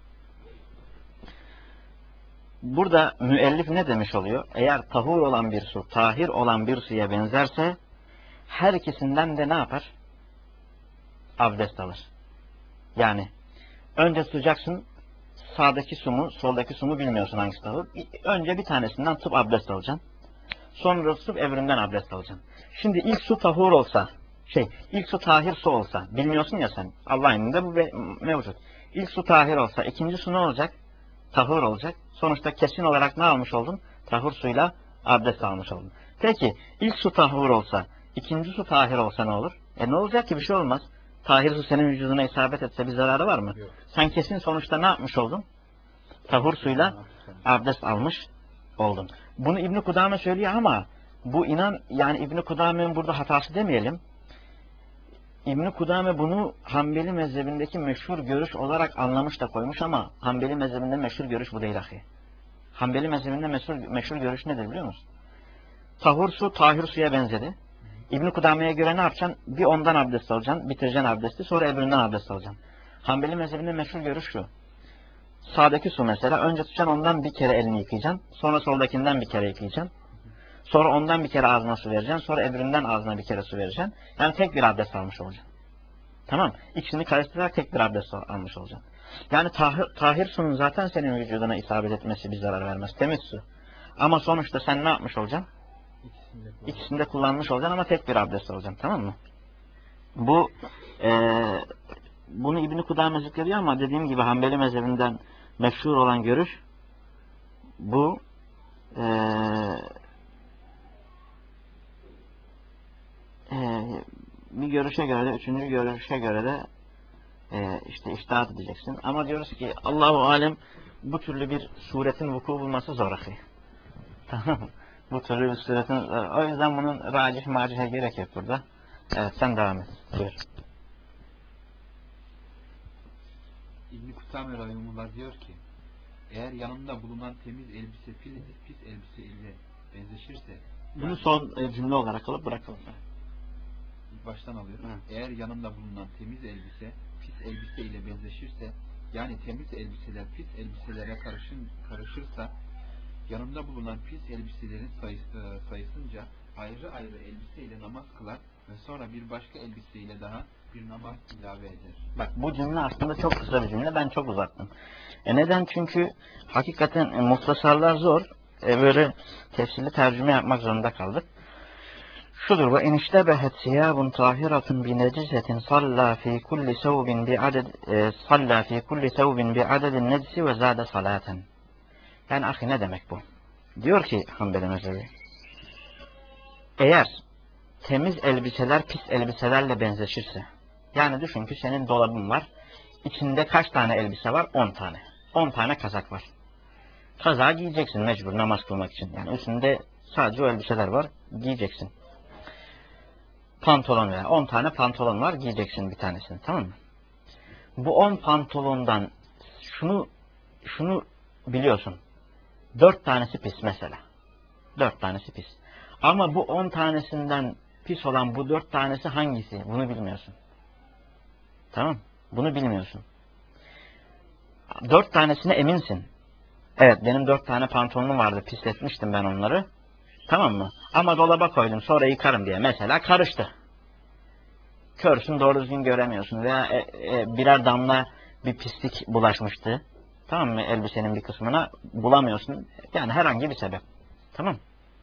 Burada müellif ne demiş oluyor? Eğer tahur olan bir su, tahir olan bir suya benzerse her ikisinden de ne yapar? Abdest alır. Yani önce tutacaksın, sağdaki su mu, soldaki su mu bilmiyorsun hangisi tahur. Önce bir tanesinden tutup abdest alacaksın. Sonra tutup öbüründen abdest alacaksın. Şimdi ilk su tahur olsa, şey, ilk su tahir su olsa, bilmiyorsun ya sen, Allah'ın indinde bu mevcut. İlk su tahir olsa, ikinci su ne olacak? Tahur olacak. Sonuçta kesin olarak ne almış oldun? Tahur suyla abdest almış oldun. Peki, ilk su tahur olsa, ikinci su tahir olsa ne olur? E ne olacak ki? Bir şey olmaz. Tahir su senin vücuduna isabet etse bir zararı var mı? Yok. Sen kesin sonuçta ne yapmış oldun? Tahur suyla abdest almış oldun. Bunu İbn-i Kudame söylüyor ama bu inan, yani İbn-i Kudame'nin burada hatası demeyelim. İbn-i Kudame bunu Hanbeli mezhebindeki meşhur görüş olarak anlamış da koymuş ama Hanbeli mezhebinde meşhur görüş bu değil ahi. Hanbeli mezhebinde meşhur, meşhur görüş nedir biliyor musun? Tahur su, tahir suya benzedi. İbn-i Kudame'ye göre ne yapacaksın? Bir ondan abdest alacaksın, bitireceksin abdesti, sonra öbüründen abdest alacaksın. Hanbeli mezhebinde meşhur görüş şu. Sağdaki su mesela, önce tutacaksın ondan bir kere elini yıkayacaksın, sonra soldakinden bir kere yıkayacaksın. Sonra ondan bir kere ağzına su vereceksin, sonra öbüründen ağzına bir kere su vereceksin. Yani tek bir abdest almış olacaksın. Tamam. İkisini karıştırarak tek bir abdest almış olacaksın. Yani tahir, tahir sunun zaten senin vücuduna isabet etmesi bir zarar vermez. Temiz su. Ama sonuçta sen ne yapmış olacaksın? İkisini de, İkisini de kullanmış olacaksın ama tek bir abdest alacaksın. Tamam mı? Bu ee, bunu İbn-i Kudame zikrediyor ama dediğim gibi Hanbeli mezhebinden meşhur olan görüş bu ee, ee, bir görüşe göre de, üçüncü görüşe göre de e, işte iştahat edeceksin. Ama diyoruz ki Allahu alem bu türlü bir suretin vuku bulması zor ahi. Tamam mı? Bu türlü bir suretin, o yüzden bunun racih macihe gerek yok burada. Evet, sen devam et. Buyur. İbn-i Kudame rahimehullah diyor ki, eğer yanında bulunan temiz elbise pis, pis elbise ile benzeşirse, bunu yani, son e, cümle olarak alıp bırakalım. Baştan alıyorum. Hı. Eğer yanında bulunan temiz elbise pis elbise ile benzeşirse, yani temiz elbiseler pis elbiselere karışın, karışırsa, yanında bulunan pis elbiselerin sayısı, sayısınca ayrı ayrı elbiseyle namaz kılar ve sonra bir başka elbiseyle daha bir namaz ilave eder. Bak bu cümle aslında çok kısa bir cümle. Ben çok uzattım. E neden? Çünkü hakikaten e, muhtasarlar zor. E, böyle tefsirli tercüme yapmak zorunda kaldık. Şudur: ve iniştebehet siyabun tahiratun bi necisetin salla fi kulli sevbin bi aded e, salla fi kulli sevbin bi adedin necisi ve zade salaten. Yani ahi ne demek bu? Diyor ki Hanbeli mezhebi, eğer temiz elbiseler pis elbiselerle benzeşirse, yani düşün ki senin dolabın var, içinde kaç tane elbise var? on tane. on tane kazak var. Kazağı giyeceksin mecbur namaz kılmak için. Yani üstünde sadece o elbiseler var, giyeceksin. Pantolon veya on tane pantolon var, giyeceksin bir tanesini, tamam mı? Bu on pantolondan şunu şunu biliyorsun. dört tanesi pis mesela. dört tanesi pis. Ama bu on tanesinden pis olan bu dört tanesi hangisi? Bunu bilmiyorsun. Tamam? Bunu bilmiyorsun. dört tanesine eminsin. Evet, benim dört tane pantolonum vardı, pisletmiştim ben onları. Tamam mı? Ama dolaba koydum, sonra yıkarım diye. Mesela karıştı. Körsün, doğru düzgün göremiyorsun. Veya e, e, birer damla bir pislik bulaşmıştı. Tamam mı? Elbisenin bir kısmına bulamıyorsun. Yani herhangi bir sebep. Tamam.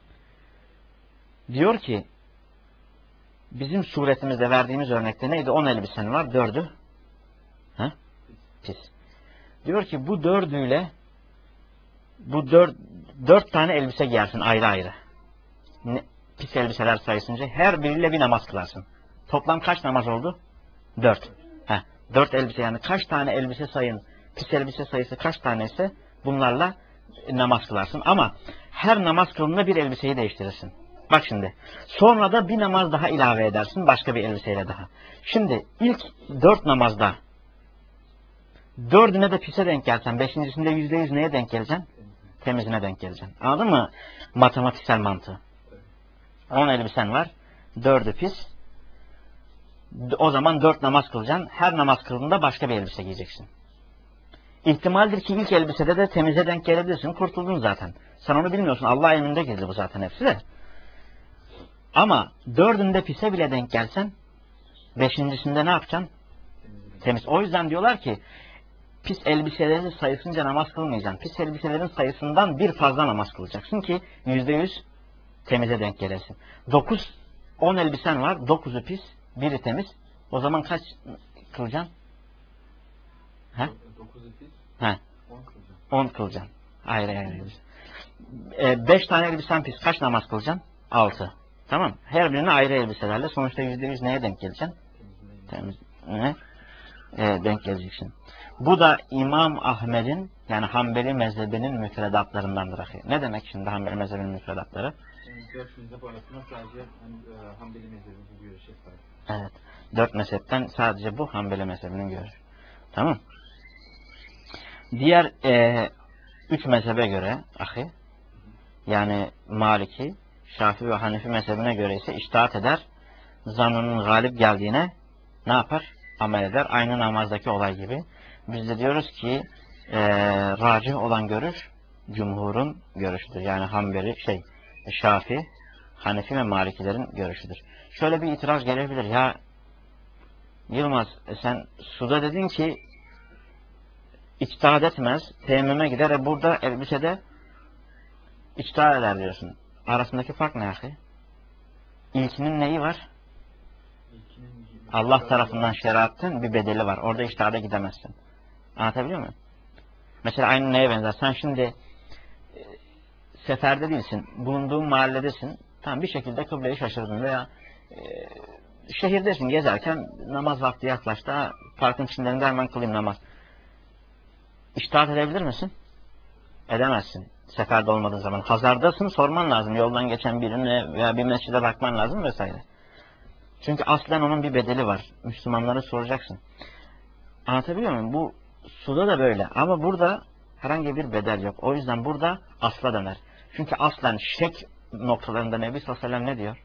Diyor ki, bizim suretimizde verdiğimiz örnekte neydi? on elbisen var, dördü ha? Pis. Diyor ki bu dördüyle bu dört, dört tane elbise giyersin ayrı ayrı. Ne, pis elbiseler sayısınca her biriyle bir namaz kılarsın. Toplam kaç namaz oldu? Dört. Heh, dört elbise, yani kaç tane elbise sayın, pis elbise sayısı kaç taneyse bunlarla namaz kılarsın. Ama her namaz kılında bir elbiseyi değiştirirsin. Bak şimdi. Sonra da bir namaz daha ilave edersin başka bir elbiseyle daha. Şimdi ilk dört namazda dördüne de pise denk gelsen, beşincisinde yüzde yüz neye denk geleceksin? Temizine denk geleceksin. Anladın mı? Matematiksel mantığı. On elbisen var. Dördü pis. O zaman dört namaz kılacaksın. Her namaz kıldığında başka bir elbise giyeceksin. İhtimaldir ki ilk elbisede de temize denk gelebilirsin. Kurtuldun zaten. Sen onu bilmiyorsun. Allah emrinde gizli bu zaten hepsi de. Ama dördünde pise bile denk gelsen beşincisinde ne yapacaksın? Temiz. O yüzden diyorlar ki pis elbiselerin sayısınca namaz kılmayacaksın. Pis elbiselerin sayısından bir fazla namaz kılacaksın ki yüzde yüz temize denk gelesin. Dokuz, on elbisen var. Dokuzu pis, biri temiz. O zaman kaç kılacaksın? He? dokuzu pis, He. on kılacaksın. On kılacaksın. Ayrı ayrı. E, beş tane elbisen pis. Kaç namaz kılacaksın? Altı. Tamam. Her birine ayrı elbiselerle. Sonuçta yüzde yüz neye denk geleceksin? Temiz. Ne? E, denk geleceksin. Bu da İmam Ahmed'in yani Hanbeli mezhebinin müfredatlarındandır. Ne demek şimdi Hanbeli mezhebinin müfredatları? Yani dört mezhep arasında sadece hani, Hanbeli mezhebinin görüşü sahip. Evet. Dört mezhepten sadece bu Hanbeli mezhebinin görüşü. Tamam. Diğer e, üç mezhebe göre ahi, yani Maliki, Şafii ve Hanefi mezhebine göre ise içtihat eder. Zannının galip geldiğine ne yapar? Amel eder. Aynı namazdaki olay gibi. Biz de diyoruz ki e, racih olan görüş cumhurun görüşüdür. Yani Hanbeli, şey, Şafii, Hanefi ve Malikilerin görüşüdür. Şöyle bir itiraz gelebilir. Ya Yılmaz sen suda dedin ki içtihat etmez, teyemmüme gider. E burada elbisede içtihat eder diyorsun. Arasındaki fark ne ahi? İlkinin neyi var? Allah tarafından şeriatın bir bedeli var. Orada içtihada gidemezsin. Anlatabiliyor muyum? Mesela aynı neye benzer? Sen şimdi e, seferde değilsin. Bulunduğun mahalledesin. Tam bir şekilde kıbleyi şaşırdın veya e, şehirdesin gezerken namaz vakti yaklaştı. Ha, parkın içinde hemen kılayım namaz. İçtihat edebilir misin? Edemezsin. Seferde olmadığın zaman. Hazardasın, sorman lazım. Yoldan geçen birine veya bir mescide bakman lazım vesaire. Çünkü aslen onun bir bedeli var. Müslümanlara soracaksın. Anlatabiliyor muyum? Bu suda da böyle. Ama burada herhangi bir bedel yok. O yüzden burada asla döner. Çünkü aslen şek noktalarında Nebi sallallahu aleyhi ve sellem ne diyor?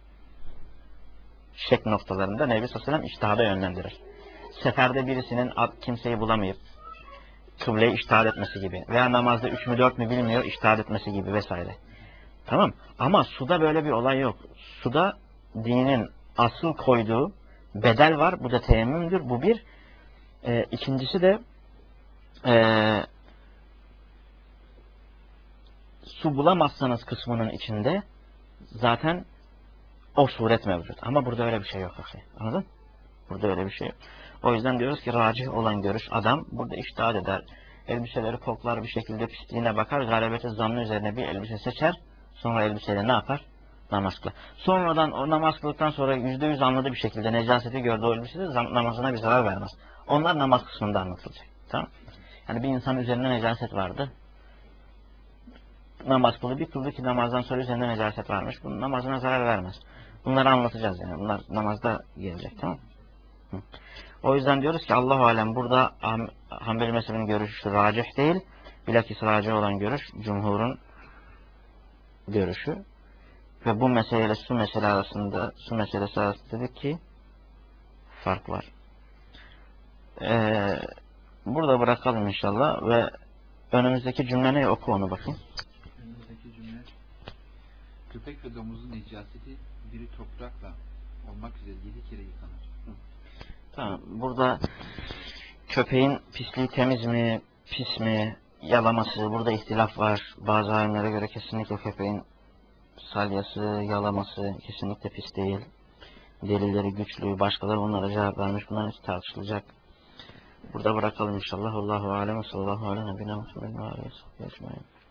Şek noktalarında Nebi sallallahu aleyhi ve sellem içtihada yönlendirir. Seferde birisinin kimseyi bulamayıp kıbleye içtihat etmesi gibi veya namazda üç mü dört mü bilmiyor içtihat etmesi gibi vesaire. Tamam. Ama suda böyle bir olay yok. Suda dinin asıl koyduğu bedel var. Bu da teyemmümdür. Bu bir. E, ikincisi de e, su bulamazsanız kısmının içinde zaten o suret mevcut. Ama burada öyle bir şey yok. Anladın? Burada öyle bir şey yok. O yüzden diyoruz ki racih olan görüş adam burada içtihat eder. Elbiseleri koklar bir şekilde pisliğine bakar. Galebeti zannı üzerine bir elbise seçer. Sonra elbiseyle ne yapar? Namaz kılar. Sonradan o namaz kıldıktan sonra yüzde yüz anladı bir şekilde necaseti gördü o elbisede namazına bir zarar vermez. Onlar namaz kısmında anlatılacak. Tamam. Yani bir insanın üzerinde necaset vardı. Namaz kıldı bir kıldı ki namazdan sonra üzerinde necaset varmış. Bunun namazına zarar vermez. Bunları anlatacağız yani. Bunlar namazda gelecek. Tamam. Hı. O yüzden diyoruz ki Allah-u Alem burada Hanbeli mezhebinin görüşü racih değil. Bilakis racih olan görüş cumhurun görüşü. Ve bu meseleyle su mesele arasında su meselesi arasında dedik ki fark var. Ee, burada bırakalım inşallah ve önümüzdeki cümle ne? Oku onu bakayım. Önümüzdeki cümle köpek ve domuzun necaseti biri toprakla olmak üzere yedi kere yıkanır. Tamam. Burada köpeğin pisliği temiz mi, pis mi, yalaması, burada ihtilaf var. Bazı alimlere göre kesinlikle köpeğin salyası, yalaması kesinlikle pis değil. Delilleri güçlü, başkaları onlara cevap vermiş. Bunlar hiç tartışılacak. Burada bırakalım inşallah. Allahu alem ve sallallahu aleyhi ve sellem.